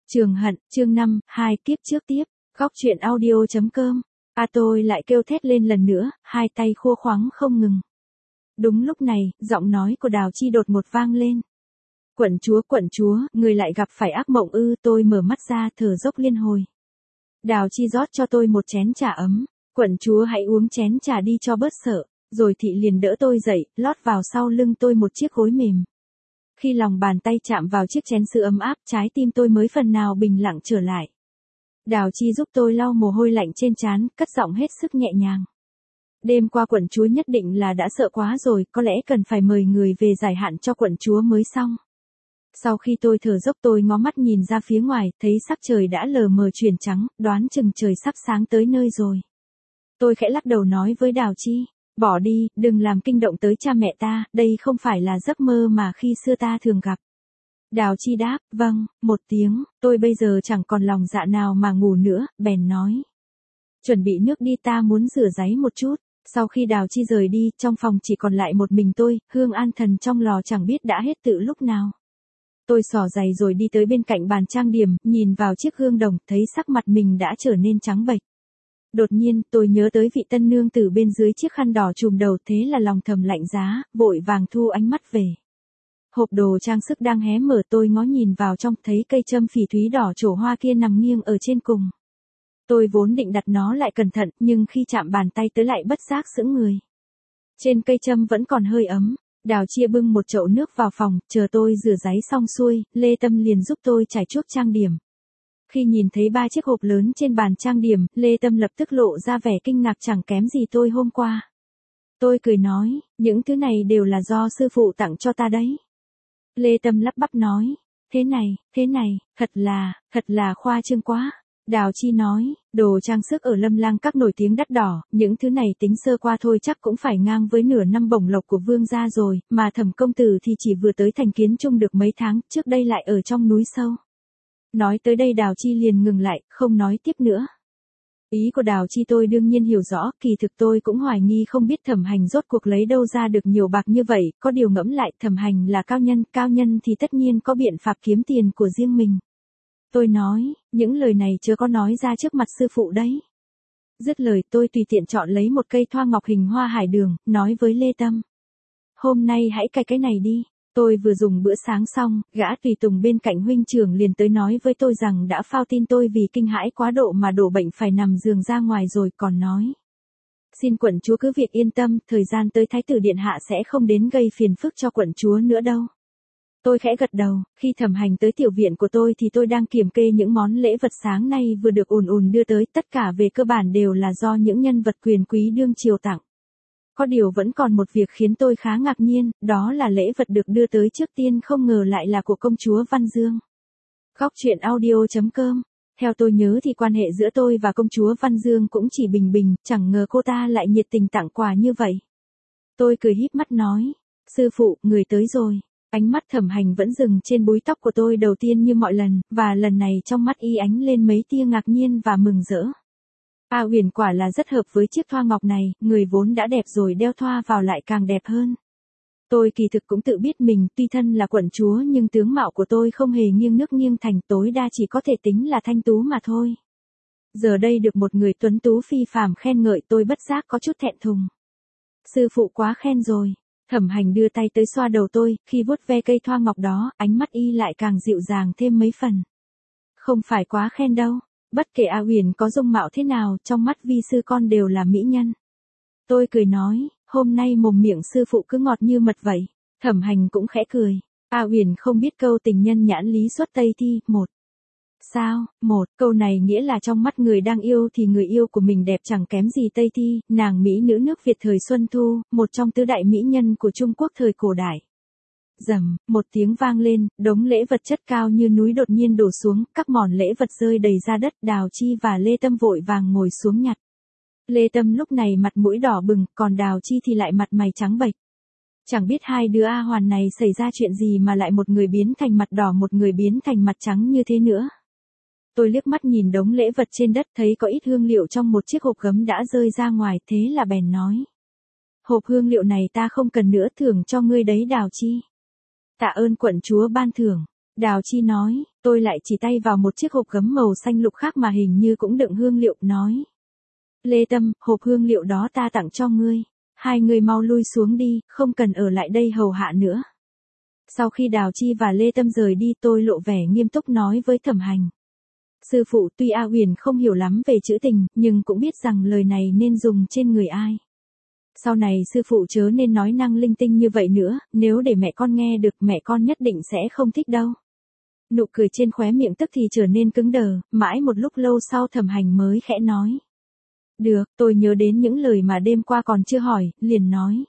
Trường Hận, chương 5, 2 kiếp trước tiếp, góc truyện audio.com. Tôi lại kêu thét lên lần nữa, hai tay khô khoắng không ngừng. Đúng lúc này, giọng nói của Đào Chi đột ngột vang lên. Quận chúa, người lại gặp phải ác mộng ư? Tôi mở mắt ra thở dốc liên hồi. Đào Chi rót cho tôi một chén trà ấm. Quận chúa hãy uống chén trà đi cho bớt sợ. Rồi thị liền đỡ tôi dậy, lót vào sau lưng tôi một chiếc gối mềm. Khi lòng bàn tay chạm vào chiếc chén sữa ấm áp, trái tim tôi mới phần nào bình lặng trở lại. Đào Chi giúp tôi lau mồ hôi lạnh trên trán, cất giọng hết sức nhẹ nhàng. Đêm qua quận chúa nhất định là đã sợ quá rồi, có lẽ cần phải mời người về giải hạn cho quận chúa mới xong. Sau khi tôi thở dốc tôi ngó mắt nhìn ra phía ngoài, thấy sắc trời đã lờ mờ chuyển trắng, đoán chừng trời sắp sáng tới nơi rồi. Tôi khẽ lắc đầu nói với Đào Chi, bỏ đi, đừng làm kinh động tới cha mẹ ta, đây không phải là giấc mơ mà khi xưa ta thường gặp. Đào Chi đáp, vâng, một tiếng, tôi bây giờ chẳng còn lòng dạ nào mà ngủ nữa, bèn nói. Chuẩn bị nước đi, ta muốn rửa ráy một chút. Sau khi Đào Chi rời đi, trong phòng chỉ còn lại một mình tôi, hương an thần trong lò chẳng biết đã hết từ lúc nào. Tôi xỏ giày rồi đi tới bên cạnh bàn trang điểm, nhìn vào chiếc gương đồng, thấy sắc mặt mình đã trở nên trắng bệch. Đột nhiên, tôi nhớ tới vị tân nương tử bên dưới chiếc khăn đỏ trùm đầu, thế là lòng thầm lạnh giá, vội vàng thu ánh mắt về. Hộp đồ trang sức đang hé mở, tôi ngó nhìn vào trong, thấy cây châm phỉ thúy đỏ trổ hoa kia nằm nghiêng ở trên cùng. Tôi vốn định đặt nó lại cẩn thận, nhưng khi chạm bàn tay tới lại bất giác sững người. Trên cây châm vẫn còn hơi ấm. Đào Chi bưng một chậu nước vào phòng, chờ tôi rửa ráy xong xuôi, Lê Tâm liền giúp tôi trải chuốt trang điểm. Khi nhìn thấy 3 chiếc hộp lớn trên bàn trang điểm, Lê Tâm lập tức lộ ra vẻ kinh ngạc chẳng kém gì tôi hôm qua. Tôi cười nói, những thứ này đều là do sư phụ tặng cho ta đấy. Lê Tâm lắp bắp nói, thế này, thật là khoa trương quá. Đào Chi nói, đồ trang sức ở Lâm Lang Các nổi tiếng đắt đỏ, những thứ này tính sơ qua thôi chắc cũng phải ngang với nửa năm bổng lộc của vương gia rồi, mà Thẩm công tử thì chỉ vừa tới thành kiến trung được mấy tháng, trước đây lại ở trong núi sâu. Nói tới đây Đào Chi liền ngừng lại, không nói tiếp nữa. Ý của Đào Chi tôi đương nhiên hiểu rõ, kỳ thực tôi cũng hoài nghi không biết Thẩm Hành rốt cuộc lấy đâu ra được nhiều bạc như vậy, có điều ngẫm lại Thẩm Hành là cao nhân thì tất nhiên có biện pháp kiếm tiền của riêng mình. Tôi nói, những lời này chớ có nói ra trước mặt sư phụ đấy. Dứt lời tôi tùy tiện chọn lấy một cây thoa ngọc hình hoa hải đường, nói với Lê Tâm. Hôm nay hãy cài cái này đi. Tôi vừa dùng bữa sáng xong, gã tùy tùng bên cạnh huynh trưởng liền tới nói với tôi rằng đã phao tin tôi vì kinh hãi quá độ mà đổ bệnh phải nằm giường ra ngoài rồi, còn nói. Xin quận chúa cứ việc yên tâm, thời gian tới Thái tử Điện Hạ sẽ không đến gây phiền phức cho quận chúa nữa đâu. Tôi khẽ gật đầu, khi Thẩm Hành tới tiểu viện của tôi thì tôi đang kiểm kê những món lễ vật sáng nay vừa được ùn đưa tới, tất cả về cơ bản đều là do những nhân vật quyền quý đương triều tặng. Có điều vẫn còn một việc khiến tôi khá ngạc nhiên, đó là lễ vật được đưa tới trước tiên không ngờ lại là của công chúa Văn Dương. Góc truyện audio.com. Theo tôi nhớ thì quan hệ giữa tôi và công chúa Văn Dương cũng chỉ bình, chẳng ngờ cô ta lại nhiệt tình tặng quà như vậy. Tôi cười híp mắt nói, sư phụ, người tới rồi. Ánh mắt Thẩm Hành vẫn dừng trên búi tóc của tôi đầu tiên như mọi lần, và lần này trong mắt y ánh lên mấy tia ngạc nhiên và mừng rỡ. Huyền quả là rất hợp với chiếc thoa ngọc này, người vốn đã đẹp rồi đeo thoa vào lại càng đẹp hơn. Tôi kỳ thực cũng tự biết mình tuy thân là quận chúa nhưng tướng mạo của tôi không hề nghiêng nước nghiêng thành, tối đa chỉ có thể tính là thanh tú mà thôi. Giờ đây được một người tuấn tú phi phàm khen ngợi tôi bất giác có chút thẹn thùng. Sư phụ quá khen rồi. Thẩm Hành đưa tay tới xoa đầu tôi, khi vuốt ve cây thoa ngọc đó, ánh mắt y lại càng dịu dàng thêm mấy phần. Không phải quá khen đâu, bất kể Huyền có dung mạo thế nào, trong mắt vi sư con đều là mỹ nhân. Tôi cười nói, hôm nay mồm miệng sư phụ cứ ngọt như mật vậy. Thẩm Hành cũng khẽ cười. Huyền không biết câu tình nhân nhãn lý xuất Tây Thi, Sao, câu này nghĩa là trong mắt người đang yêu thì người yêu của mình đẹp chẳng kém gì Tây Thi, nàng mỹ nữ nước Việt thời Xuân Thu, một trong tứ đại mỹ nhân của Trung Quốc thời cổ đại. Rầm, một tiếng vang lên, đống lễ vật chất cao như núi đột nhiên đổ xuống, các món lễ vật rơi đầy ra đất, Đào Chi và Lê Tâm vội vàng ngồi xuống nhặt. Lê Tâm lúc này mặt mũi đỏ bừng, còn Đào Chi thì lại mặt mày trắng bệch. Chẳng biết hai đứa A Hoàn này xảy ra chuyện gì mà lại một người biến thành mặt đỏ một người biến thành mặt trắng như thế nữa. Tôi liếc mắt nhìn đống lễ vật trên đất thấy có ít hương liệu trong một chiếc hộp gấm đã rơi ra ngoài, thế là bèn nói. Hộp hương liệu này ta không cần nữa, thưởng cho ngươi đấy Đào Chi. Tạ ơn quận chúa ban thưởng. Đào Chi nói, tôi lại chỉ tay vào một chiếc hộp gấm màu xanh lục khác mà hình như cũng đựng hương liệu, nói. Lê Tâm, hộp hương liệu đó ta tặng cho ngươi. Hai người mau lui xuống đi, không cần ở lại đây hầu hạ nữa. Sau khi Đào Chi và Lê Tâm rời đi, tôi lộ vẻ nghiêm túc nói với Thẩm Hành. Sư phụ, tuy A Huyền không hiểu lắm về chữ tình, nhưng cũng biết rằng lời này nên dùng trên người ai. Sau này sư phụ chớ nên nói năng linh tinh như vậy nữa, nếu để mẹ con nghe được mẹ con nhất định sẽ không thích đâu. Nụ cười trên khóe miệng tức thì trở nên cứng đờ, mãi một lúc lâu sau Thẩm Hành mới khẽ nói. Được, tôi nhớ đến những lời mà đêm qua còn chưa hỏi, liền nói.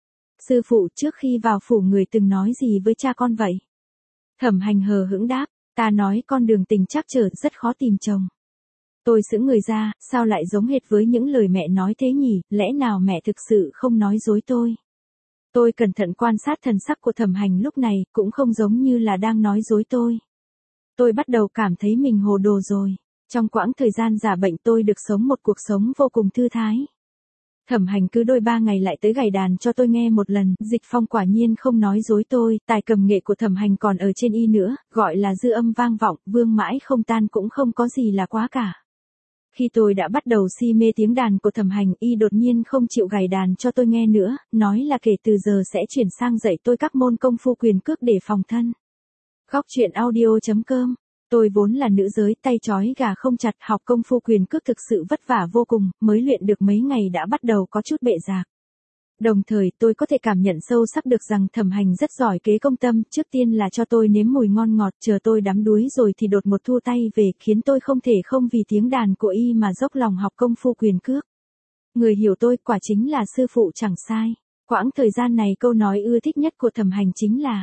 Sư phụ, trước khi vào phủ người từng nói gì với cha con vậy? Thẩm Hành hờ hững đáp, ta nói con đường tình trắc trở rất khó tìm chồng. Tôi sững người ra, sao lại giống hệt với những lời mẹ nói thế nhỉ, lẽ nào mẹ thực sự không nói dối tôi? Tôi cẩn thận quan sát thần sắc của Thẩm Hành lúc này, cũng không giống như là đang nói dối tôi. Tôi bắt đầu cảm thấy mình hồ đồ rồi. Trong quãng thời gian giả bệnh tôi được sống một cuộc sống vô cùng thư thái. Thẩm Hành cứ đôi 3 ngày lại tới gảy đàn cho tôi nghe một lần, Dịch Phong quả nhiên không nói dối tôi, tài cầm nghệ của Thẩm Hành còn ở trên y nữa, gọi là dư âm vang vọng, vương mãi không tan cũng không có gì là quá cả. Khi tôi đã bắt đầu si mê tiếng đàn của Thẩm Hành, y đột nhiên không chịu gảy đàn cho tôi nghe nữa, nói là kể từ giờ sẽ chuyển sang dạy tôi các môn công phu quyền cước để phòng thân. Góc truyện audio.com. Tôi vốn là nữ giới, tay trói gà không chặt, học công phu quyền cước thực sự vất vả vô cùng, mới luyện được mấy ngày đã bắt đầu có chút bệ rạc. Đồng thời tôi có thể cảm nhận sâu sắc được rằng Thẩm Hành rất giỏi kế công tâm, trước tiên là cho tôi nếm mùi ngon ngọt, chờ tôi đắm đuối rồi thì đột một thu tay về, khiến tôi không thể không vì tiếng đàn của y mà dốc lòng học công phu quyền cước. Người hiểu tôi quả chính là sư phụ chẳng sai. Quãng thời gian này câu nói ưa thích nhất của Thẩm Hành chính là: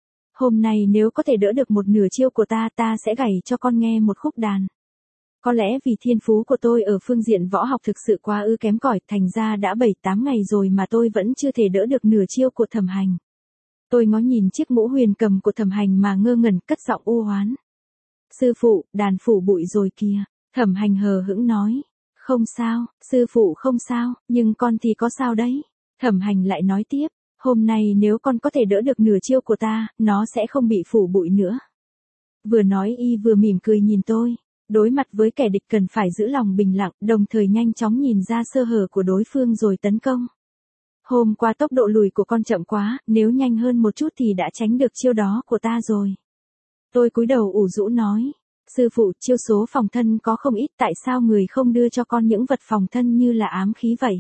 hôm nay nếu có thể đỡ được một nửa chiêu của ta, ta sẽ gảy cho con nghe một khúc đàn. Có lẽ vì thiên phú của tôi ở phương diện võ học thực sự quá kém cỏi, thành ra đã 7-8 ngày rồi mà tôi vẫn chưa thể đỡ được nửa chiêu của Thẩm Hành. Tôi ngó nhìn chiếc mũ huyền cầm của Thẩm Hành mà ngơ ngẩn, cất giọng u hoán. Sư phụ, đàn phủ bụi rồi kìa. Thẩm Hành hờ hững nói. Không sao, sư phụ không sao, nhưng con thì có sao đấy. Thẩm Hành lại nói tiếp. Hôm nay nếu con có thể đỡ được nửa chiêu của ta, nó sẽ không bị phủ bụi nữa. Vừa nói y vừa mỉm cười nhìn tôi. Đối mặt với kẻ địch cần phải giữ lòng bình lặng, đồng thời nhanh chóng nhìn ra sơ hở của đối phương rồi tấn công. Hôm qua tốc độ lùi của con chậm quá, nếu nhanh hơn một chút thì đã tránh được chiêu đó của ta rồi. Tôi cúi đầu ủ rũ nói. Sư phụ, chiêu số phòng thân có không ít, tại sao người không đưa cho con những vật phòng thân như là ám khí vậy?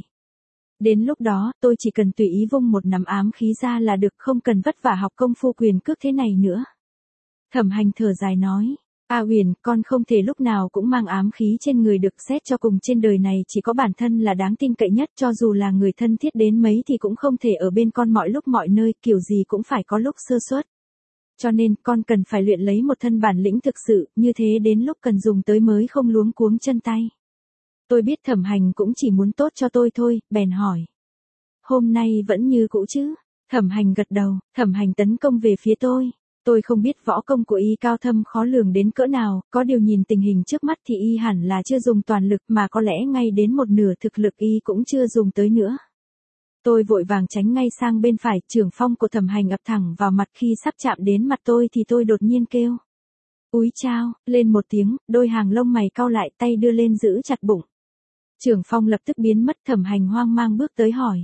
Đến lúc đó, tôi chỉ cần tùy ý vung một nắm ám khí ra là được, không cần vất vả học công phu quyền cước thế này nữa. Thẩm Hành thở dài nói. A Huyền, con không thể lúc nào cũng mang ám khí trên người được, xét cho cùng trên đời này chỉ có bản thân là đáng tin cậy nhất, cho dù là người thân thiết đến mấy thì cũng không thể ở bên con mọi lúc mọi nơi, kiểu gì cũng phải có lúc sơ suất. Cho nên, con cần phải luyện lấy một thân bản lĩnh thực sự, như thế đến lúc cần dùng tới mới không luống cuống chân tay. Tôi biết Thẩm Hành cũng chỉ muốn tốt cho tôi thôi, bèn hỏi. Hôm nay vẫn như cũ chứ? Thẩm Hành gật đầu, Thẩm Hành tấn công về phía tôi. Tôi không biết võ công của y cao thâm khó lường đến cỡ nào, có điều nhìn tình hình trước mắt thì y hẳn là chưa dùng toàn lực, mà có lẽ ngay đến một nửa thực lực y cũng chưa dùng tới nữa. Tôi vội vàng tránh ngay sang bên phải, chưởng phong của Thẩm Hành ập thẳng vào mặt, khi sắp chạm đến mặt tôi thì tôi đột nhiên kêu. Úi chao, lên một tiếng, đôi hàng lông mày cau lại, tay đưa lên giữ chặt bụng. Chưởng phong lập tức biến mất. Thẩm Hành hoang mang bước tới hỏi.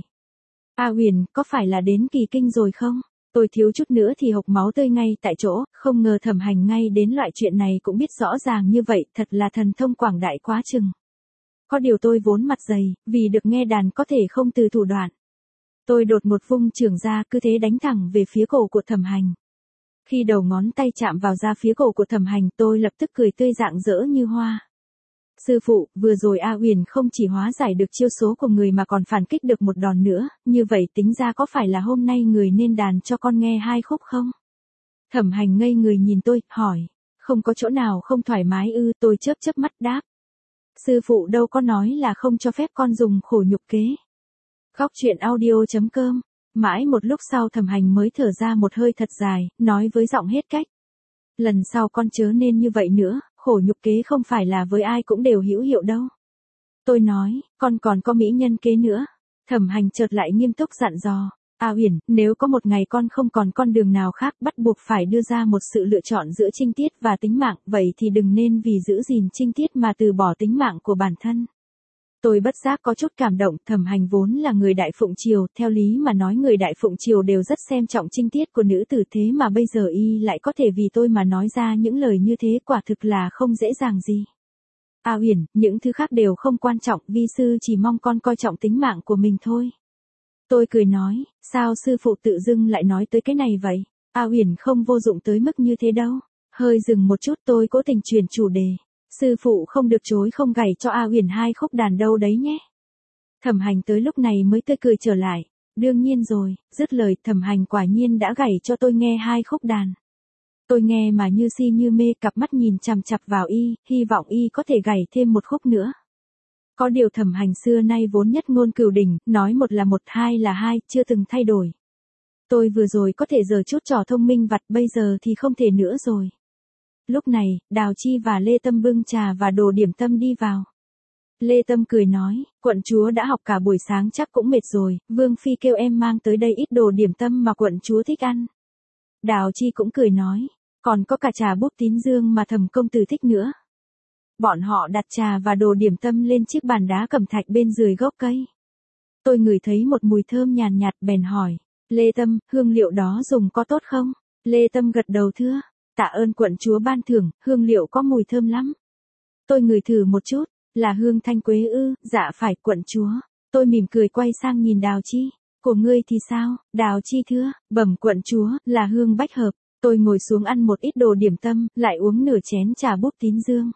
A Huyền, có phải là đến kỳ kinh rồi không? Tôi thiếu chút nữa thì hộc máu tươi ngay tại chỗ, không ngờ Thẩm Hành ngay đến loại chuyện này cũng biết rõ ràng như vậy, thật là thần thông quảng đại quá chừng. Có điều tôi vốn mặt dày, vì được nghe đàn có thể không từ thủ đoạn. Tôi đột một vung chưởng ra, cứ thế đánh thẳng về phía cổ của Thẩm Hành. Khi đầu ngón tay chạm vào da phía cổ của Thẩm Hành, tôi lập tức cười tươi rạng rỡ như hoa. Sư phụ, vừa rồi A Huyền không chỉ hóa giải được chiêu số của người mà còn phản kích được một đòn nữa, như vậy tính ra có phải là hôm nay người nên đàn cho con nghe 2 khúc không? Thẩm Hành ngây người nhìn tôi, hỏi. Không có chỗ nào không thoải mái ư? Tôi chớp mắt đáp. Sư phụ đâu có nói là không cho phép con dùng khổ nhục kế. Góc truyện audio.com. Mãi một lúc sau Thẩm Hành mới thở ra một hơi thật dài, nói với giọng hết cách. Lần sau con chớ nên như vậy nữa, khổ nhục kế không phải là với ai cũng đều hữu hiệu đâu. Tôi nói, con còn có mỹ nhân kế nữa. Thẩm Hành chợt lại nghiêm túc dặn dò. A Uyển, nếu có một ngày con không còn con đường nào khác bắt buộc phải đưa ra một sự lựa chọn giữa trinh tiết và tính mạng, vậy thì đừng nên vì giữ gìn trinh tiết mà từ bỏ tính mạng của bản thân. Tôi bất giác có chút cảm động, Thẩm Hành vốn là người Đại Phụng Triều, theo lý mà nói người Đại Phụng Triều đều rất xem trọng trinh tiết của nữ tử, thế mà bây giờ y lại có thể vì tôi mà nói ra những lời như thế, quả thực là không dễ dàng gì. A Uyển, những thứ khác đều không quan trọng, vi sư chỉ mong con coi trọng tính mạng của mình thôi. Tôi cười nói, sao sư phụ tự dưng lại nói tới cái này vậy? A Uyển không vô dụng tới mức như thế đâu. Hơi dừng một chút tôi cố tình chuyển chủ đề. Sư phụ không được chối không gảy cho A Uyển 2 khúc đàn đâu đấy nhé. Thẩm Hành tới lúc này mới tươi cười trở lại. Đương nhiên rồi, dứt lời Thẩm Hành quả nhiên đã gảy cho tôi nghe 2 khúc đàn. Tôi nghe mà như si như mê, cặp mắt nhìn chằm chằm vào y, hy vọng y có thể gảy thêm một khúc nữa. Có điều Thẩm Hành xưa nay vốn nhất ngôn cửu đỉnh, nói một là một, hai là hai, chưa từng thay đổi. Tôi vừa rồi có thể giở chút trò thông minh vặt, bây giờ thì không thể nữa rồi. Lúc này, Đào Chi và Lê Tâm bưng trà và đồ điểm tâm đi vào. Lê Tâm cười nói, quận chúa đã học cả buổi sáng chắc cũng mệt rồi, Vương Phi kêu em mang tới đây ít đồ điểm tâm mà quận chúa thích ăn. Đào Chi cũng cười nói, còn có cả trà búp tín dương mà Thẩm công tử thích nữa. Bọn họ đặt trà và đồ điểm tâm lên chiếc bàn đá cẩm thạch bên dưới gốc cây. Tôi ngửi thấy một mùi thơm nhàn nhạt bèn hỏi, Lê Tâm, hương liệu đó dùng có tốt không? Lê Tâm gật đầu thưa, tạ ơn quận chúa ban thưởng, hương liệu có mùi thơm lắm. Tôi ngửi thử một chút, là hương thanh quế ư? Dạ phải quận chúa. Tôi mỉm cười quay sang nhìn Đào Chi, của ngươi thì sao? Đào Chi thưa, bẩm quận chúa, là hương bách hợp. Tôi ngồi xuống ăn một ít đồ điểm tâm, lại uống nửa chén trà búp tín dương.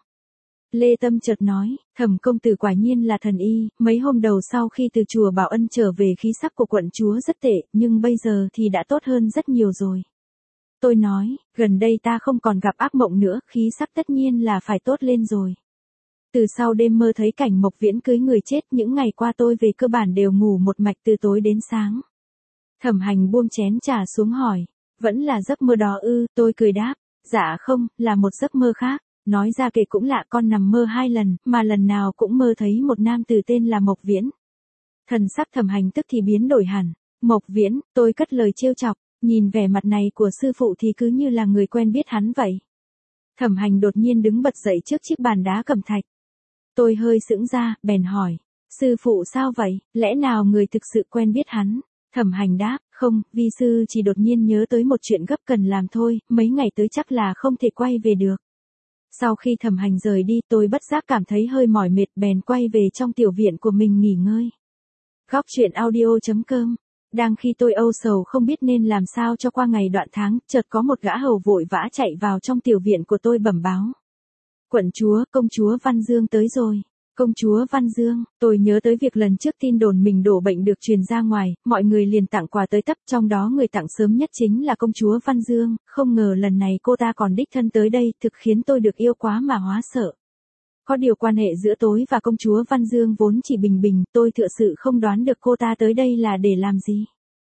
Lê Tâm chợt nói, Thẩm công tử quả nhiên là thần y, mấy hôm đầu sau khi từ chùa Bảo Ân trở về khí sắc của quận chúa rất tệ, nhưng bây giờ thì đã tốt hơn rất nhiều rồi. Tôi nói, gần đây ta không còn gặp ác mộng nữa, khí sắc tất nhiên là phải tốt lên rồi. Từ sau đêm mơ thấy cảnh Mộc Viễn cưới người chết, những ngày qua tôi về cơ bản đều ngủ một mạch từ tối đến sáng. Thẩm Hành buông chén trà xuống hỏi, vẫn là giấc mơ đó ư? Tôi cười đáp, dạ không, là một giấc mơ khác. Nói ra kể cũng lạ, con nằm mơ 2 lần, mà lần nào cũng mơ thấy một nam tử tên là Mộc Viễn. Thần sắc Thẩm Hành tức thì biến đổi hẳn. Mộc Viễn, tôi cất lời trêu chọc, nhìn vẻ mặt này của sư phụ thì cứ như là người quen biết hắn vậy. Thẩm Hành đột nhiên đứng bật dậy trước chiếc bàn đá cẩm thạch. Tôi hơi sững ra, bèn hỏi, sư phụ sao vậy, lẽ nào người thực sự quen biết hắn? Thẩm Hành đáp, không, vi sư chỉ đột nhiên nhớ tới một chuyện gấp cần làm thôi, mấy ngày tới chắc là không thể quay về được. Sau khi Thẩm Hành rời đi, tôi bất giác cảm thấy hơi mỏi mệt, bèn quay về trong tiểu viện của mình nghỉ ngơi. Góc truyện audio.com. Đang khi tôi âu sầu không biết nên làm sao cho qua ngày đoạn tháng, chợt có một gã hầu vội vã chạy vào trong tiểu viện của tôi bẩm báo. Quận chúa, công chúa Văn Dương tới rồi. Công chúa Văn Dương, tôi nhớ tới việc lần trước tin đồn mình đổ bệnh được truyền ra ngoài, mọi người liền tặng quà tới tấp, trong đó người tặng sớm nhất chính là công chúa Văn Dương, không ngờ lần này cô ta còn đích thân tới đây, thực khiến tôi được yêu quá mà hóa sợ. Có điều quan hệ giữa tôi và công chúa Văn Dương vốn chỉ bình bình, tôi thực sự không đoán được cô ta tới đây là để làm gì.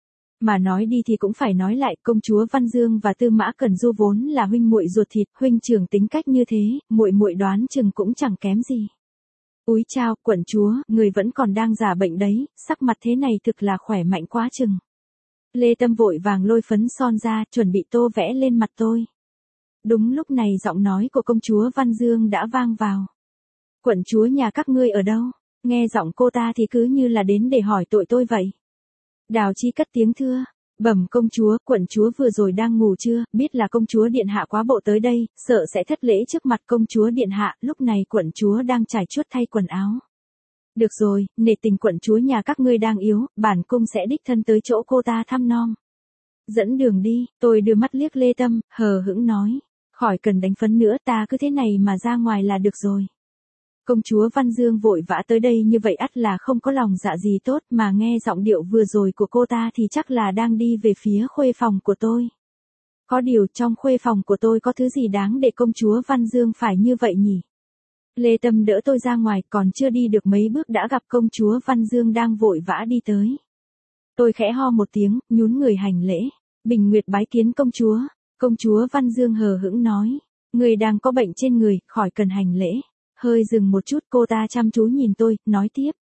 Mà nói đi thì cũng phải nói lại, công chúa Văn Dương và Tư Mã Cẩn Du vốn là huynh muội ruột thịt, huynh trưởng tính cách như thế, muội muội đoán chừng cũng chẳng kém gì. Úi chao, quận chúa, người vẫn còn đang giả bệnh đấy, sắc mặt thế này thực là khỏe mạnh quá chừng. Lê Tâm vội vàng lôi phấn son ra, chuẩn bị tô vẽ lên mặt tôi. Đúng lúc này giọng nói của công chúa Văn Dương đã vang vào. Quận chúa nhà các ngươi ở đâu? Nghe giọng cô ta thì cứ như là đến để hỏi tội tôi vậy. Đào Chi cất tiếng thưa. Bẩm công chúa, quận chúa vừa rồi đang ngủ chưa, biết là công chúa điện hạ quá bộ tới đây, sợ sẽ thất lễ trước mặt công chúa điện hạ, lúc này quận chúa đang trải chuốt thay quần áo. Được rồi, nể tình quận chúa nhà các ngươi đang yếu, bản cung sẽ đích thân tới chỗ cô ta thăm nom. Dẫn đường đi, tôi đưa mắt liếc Lê Tâm, hờ hững nói, khỏi cần đánh phấn nữa, ta cứ thế này mà ra ngoài là được rồi. Công chúa Văn Dương vội vã tới đây như vậy ắt là không có lòng dạ gì tốt, mà nghe giọng điệu vừa rồi của cô ta thì chắc là đang đi về phía khuê phòng của tôi. Có điều trong khuê phòng của tôi có thứ gì đáng để công chúa Văn Dương phải như vậy nhỉ? Lê Tâm đỡ tôi ra ngoài, còn chưa đi được mấy bước đã gặp công chúa Văn Dương đang vội vã đi tới. Tôi khẽ ho một tiếng, nhún người hành lễ. Bình Nguyệt bái kiến công chúa. Công chúa Văn Dương hờ hững nói, người đang có bệnh trên người, khỏi cần hành lễ. Hơi dừng một chút, cô ta chăm chú nhìn tôi, nói tiếp.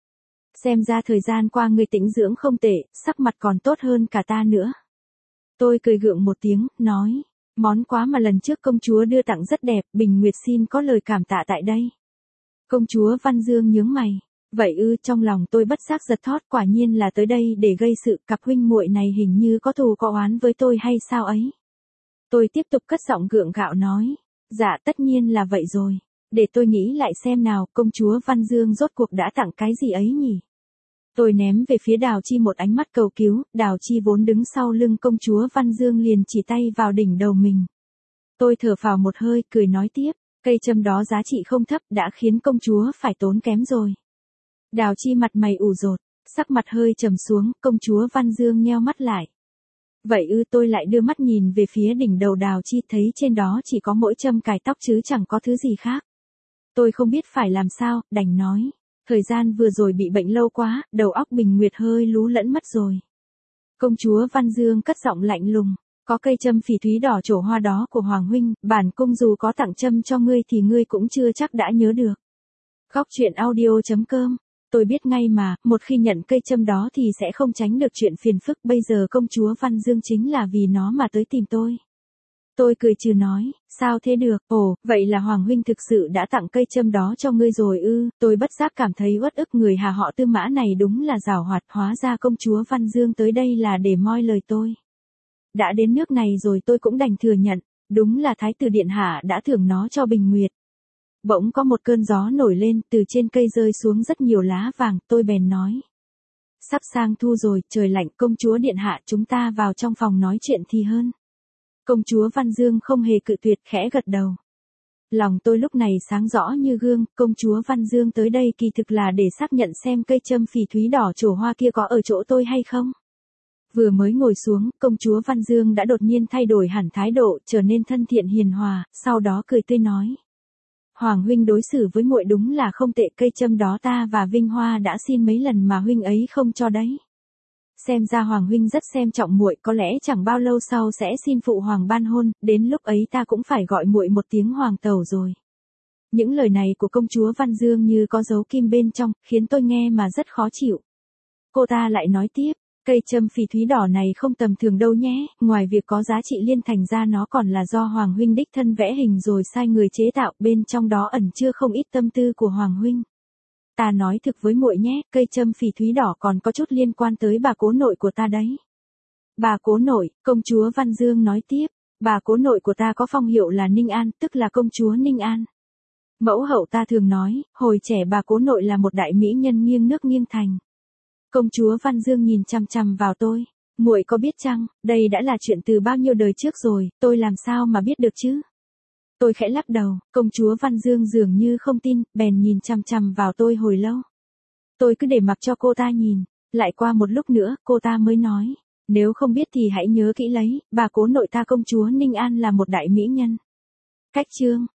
Xem ra thời gian qua ngươi tĩnh dưỡng không tệ, sắc mặt còn tốt hơn cả ta nữa. Tôi cười gượng một tiếng, nói, món quà mà lần trước công chúa đưa tặng rất đẹp, Bình Nguyệt xin có lời cảm tạ tại đây. Công chúa Văn Dương nhướng mày. Vậy ư, trong lòng tôi bất giác giật thót, quả nhiên là tới đây để gây sự, cặp huynh muội này hình như có thù có oán với tôi hay sao ấy. Tôi tiếp tục cất giọng gượng gạo nói, dạ tất nhiên là vậy rồi. Để tôi nghĩ lại xem nào, công chúa Văn Dương rốt cuộc đã tặng cái gì ấy nhỉ? Tôi ném về phía Đào Chi một ánh mắt cầu cứu, Đào Chi vốn đứng sau lưng công chúa Văn Dương liền chỉ tay vào đỉnh đầu mình. Tôi thở phào một hơi, cười nói tiếp, cây châm đó giá trị không thấp, đã khiến công chúa phải tốn kém rồi. Đào Chi mặt mày ủ rột, sắc mặt hơi trầm xuống, công chúa Văn Dương nheo mắt lại. Vậy ư, tôi lại đưa mắt nhìn về phía đỉnh đầu Đào Chi, thấy trên đó chỉ có mỗi châm cài tóc chứ chẳng có thứ gì khác. Tôi không biết phải làm sao, đành nói. Thời gian vừa rồi bị bệnh lâu quá, đầu óc Bình Nguyệt hơi lú lẫn mất rồi. Công chúa Văn Dương cất giọng lạnh lùng, có cây châm phỉ thúy đỏ trổ hoa đó của Hoàng huynh, bản cung dù có tặng châm cho ngươi thì ngươi cũng chưa chắc đã nhớ được. Góc truyện audio.com. Tôi biết ngay mà, một khi nhận cây châm đó thì sẽ không tránh được chuyện phiền phức, bây giờ công chúa Văn Dương chính là vì nó mà tới tìm tôi. Tôi cười trừ nói, sao thế được, ồ, vậy là Hoàng huynh thực sự đã tặng cây châm đó cho ngươi rồi ư, tôi bất giác cảm thấy uất ức, người Hà họ Tư Mã này đúng là giảo hoạt, hóa ra công chúa Văn Dương tới đây là để moi lời tôi. Đã đến nước này rồi tôi cũng đành thừa nhận, đúng là Thái tử Điện Hạ đã thưởng nó cho Bình Nguyệt. Bỗng có một cơn gió nổi lên, từ trên cây rơi xuống rất nhiều lá vàng, tôi bèn nói. Sắp sang thu rồi, trời lạnh, công chúa Điện Hạ, chúng ta vào trong phòng nói chuyện thì hơn. Công chúa Văn Dương không hề cự tuyệt, khẽ gật đầu. Lòng tôi lúc này sáng rõ như gương, công chúa Văn Dương tới đây kỳ thực là để xác nhận xem cây châm phỉ thúy đỏ trổ hoa kia có ở chỗ tôi hay không. Vừa mới ngồi xuống, công chúa Văn Dương đã đột nhiên thay đổi hẳn thái độ, trở nên thân thiện hiền hòa, sau đó cười tươi nói. Hoàng huynh đối xử với muội đúng là không tệ, cây châm đó ta và Vinh Hoa đã xin mấy lần mà huynh ấy không cho đấy. Xem ra Hoàng huynh rất xem trọng muội, có lẽ chẳng bao lâu sau sẽ xin phụ hoàng ban hôn, đến lúc ấy ta cũng phải gọi muội một tiếng hoàng tẩu rồi. Những lời này của công chúa Văn Dương như có dấu kim bên trong, khiến tôi nghe mà rất khó chịu. Cô ta lại nói tiếp, cây châm phỉ thúy đỏ này không tầm thường đâu nhé, ngoài việc có giá trị liên thành ra nó còn là do Hoàng huynh đích thân vẽ hình rồi sai người chế tạo, bên trong đó ẩn chứa không ít tâm tư của Hoàng huynh. Ta nói thực với muội nhé, cây châm phỉ thúy đỏ còn có chút liên quan tới bà cố nội của ta đấy. Bà cố nội, công chúa Văn Dương nói tiếp, bà cố nội của ta có phong hiệu là Ninh An, tức là công chúa Ninh An. Mẫu hậu ta thường nói, hồi trẻ bà cố nội là một đại mỹ nhân nghiêng nước nghiêng thành. Công chúa Văn Dương nhìn chằm chằm vào tôi, muội có biết chăng, đây đã là chuyện từ bao nhiêu đời trước rồi, tôi làm sao mà biết được chứ? Tôi khẽ lắc đầu, công chúa Văn Dương dường như không tin, bèn nhìn chằm chằm vào tôi hồi lâu. Tôi cứ để mặc cho cô ta nhìn, lại qua một lúc nữa, cô ta mới nói, nếu không biết thì hãy nhớ kỹ lấy, bà cố nội ta công chúa Ninh An là một đại mỹ nhân. Cách chương